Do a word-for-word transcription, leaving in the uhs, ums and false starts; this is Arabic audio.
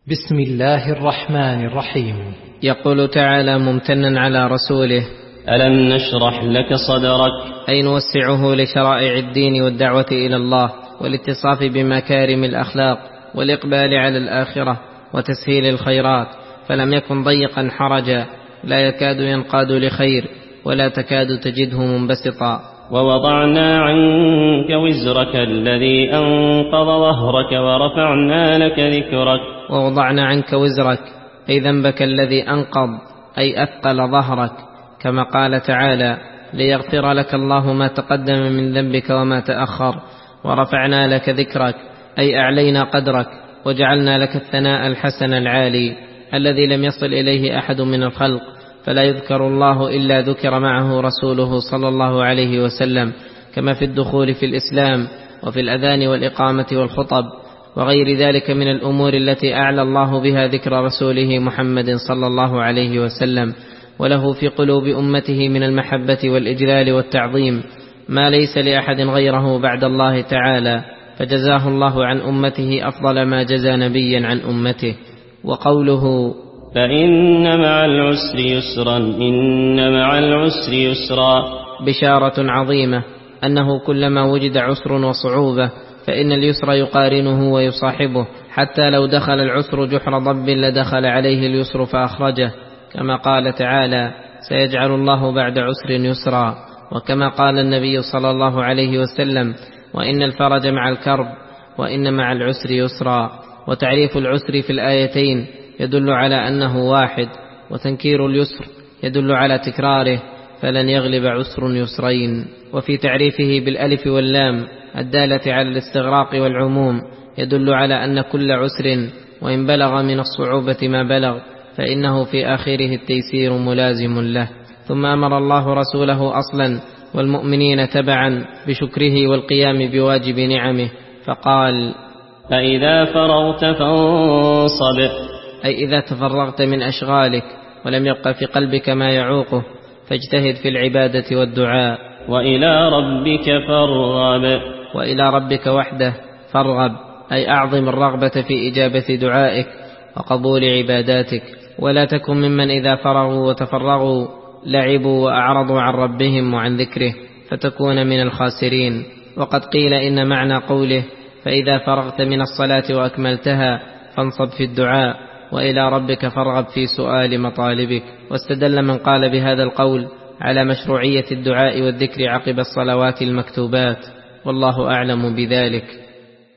بسم الله الرحمن الرحيم. يقول تعالى ممتنا على رسوله: ألم نشرح لك صدرك، أي نوسعه لشرائع الدين والدعوة إلى الله والاتصاف بمكارم الأخلاق والإقبال على الآخرة وتسهيل الخيرات، فلم يكن ضيقا حرجا لا يكاد ينقاد لخير ولا تكاد تجده منبسطا. ووضعنا عنك وزرك الذي أنقض ظهرك ورفعنا لك ذكرك. ووضعنا عنك وزرك أي ذنبك الذي أنقض أي أثقل ظهرك، كما قال تعالى: ليغفر لك الله ما تقدم من ذنبك وما تأخر. ورفعنا لك ذكرك أي أعلينا قدرك وجعلنا لك الثناء الحسن العالي الذي لم يصل إليه أحد من الخلق، فلا يذكر الله إلا ذكر معه رسوله صلى الله عليه وسلم، كما في الدخول في الإسلام وفي الأذان والإقامة والخطب وغير ذلك من الأمور التي أعلى الله بها ذكر رسوله محمد صلى الله عليه وسلم، وله في قلوب أمته من المحبة والإجلال والتعظيم ما ليس لأحد غيره بعد الله تعالى، فجزاه الله عن أمته أفضل ما جزى نبيا عن أمته. وقوله: فإن مع العسر يسرا إن مع العسر يسرا، بشارة عظيمة أنه كلما وجد عسر وصعوبة فإن اليسر يقارنه ويصاحبه، حتى لو دخل العسر جحر ضب لدخل عليه اليسر فأخرجه، كما قال تعالى: سيجعل الله بعد عسر يسرا. وكما قال النبي صلى الله عليه وسلم: وإن الفرج مع الكرب وإن مع العسر يسرا. وتعريف العسر في الآيتين يدل على أنه واحد، وتنكير اليسر يدل على تكراره، فلن يغلب عسر يسرين. وفي تعريفه بالألف واللام الدالة على الاستغراق والعموم يدل على أن كل عسر وإن بلغ من الصعوبة ما بلغ فإنه في آخره التيسير ملازم له. ثم أمر الله رسوله أصلا والمؤمنين تبعا بشكره والقيام بواجب نعمه، فقال: فإذا فرغت فانصب، أي إذا تفرغت من أشغالك ولم يبق في قلبك ما يعوقه فاجتهد في العبادة والدعاء. وإلى ربك فارغب، وإلى ربك وحده فارغب، أي أعظم الرغبة في إجابة دعائك وقبول عباداتك، ولا تكن ممن إذا فرغوا وتفرغوا لعبوا وأعرضوا عن ربهم وعن ذكره فتكون من الخاسرين. وقد قيل إن معنى قوله: فإذا فرغت من الصلاة وأكملتها فانصب في الدعاء، وإلى ربك فارغب في سؤال مطالبك. واستدل من قال بهذا القول على مشروعية الدعاء والذكر عقب الصلوات المكتوبات، والله أعلم بذلك.